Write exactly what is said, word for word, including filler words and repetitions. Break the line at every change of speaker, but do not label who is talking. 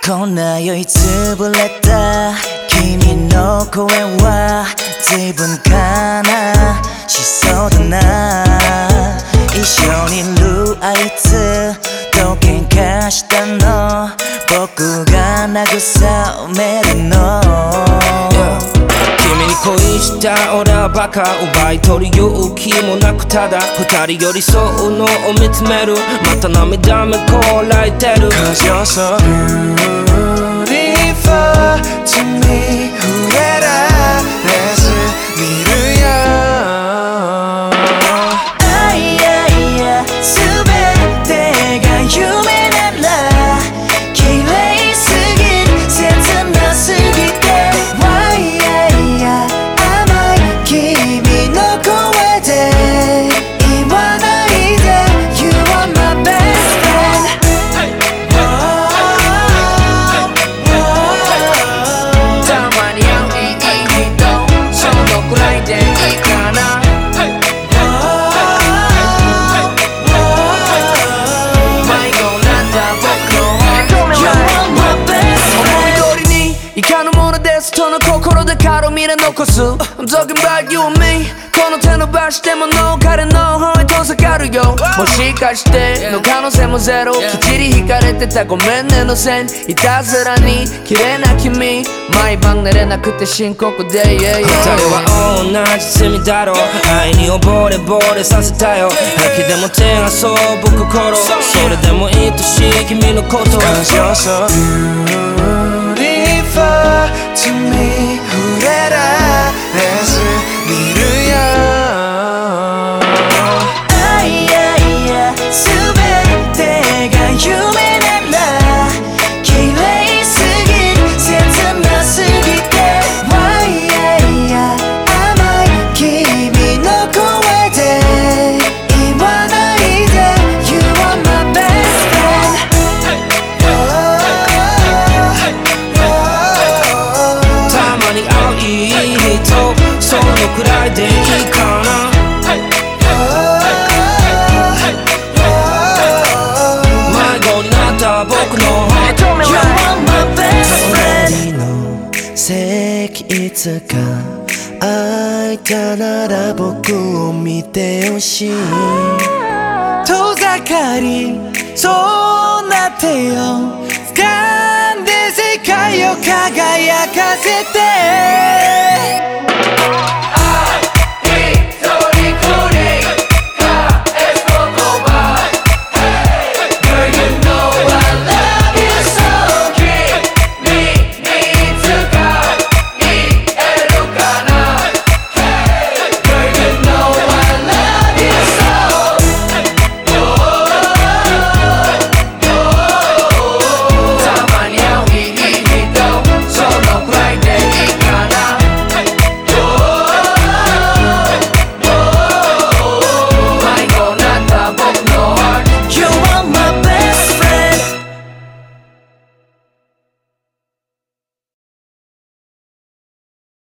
こんな酔いつぶれた君の声は随分悲しそうだな。一緒にいるあいつと喧嘩したの僕が慰めるの、yeah.
君に恋した俺はバカ奪い取る勇気もなくただ二人寄り添うのを見つめるまた涙目こらえてる
Cause you're so beautiful to me 触れられず見るよ
あいやいや全てが夢なら綺麗すぎる切なすぎて
人の心で軽みで残す I'm talking about you and me この手伸ばしてもの彼の方へ遠ざかるよもしかしての可能性もゼロきっちり引かれてたごめんねの線いたずらに綺麗な君毎晩寝れなくて深刻で yeah, yeah. 二人は同じ罪だろう愛に溺れ溺れさせたよ平気でも手遊ぶ心それでも愛しい君のこと
Cause you're so beautiful to me 触れられず見るよ
あいやいや全てが夢なら綺麗すぎる切なすぎてわいやいや甘い君の声で言わないで You are my best friend
たまに会ういい人そのくらいでいいかな迷子になった僕の
You are my best friend 隣の席いつか空いたなら僕を見てほしい
遠ざかりそうな手を掴んで世界を輝かせて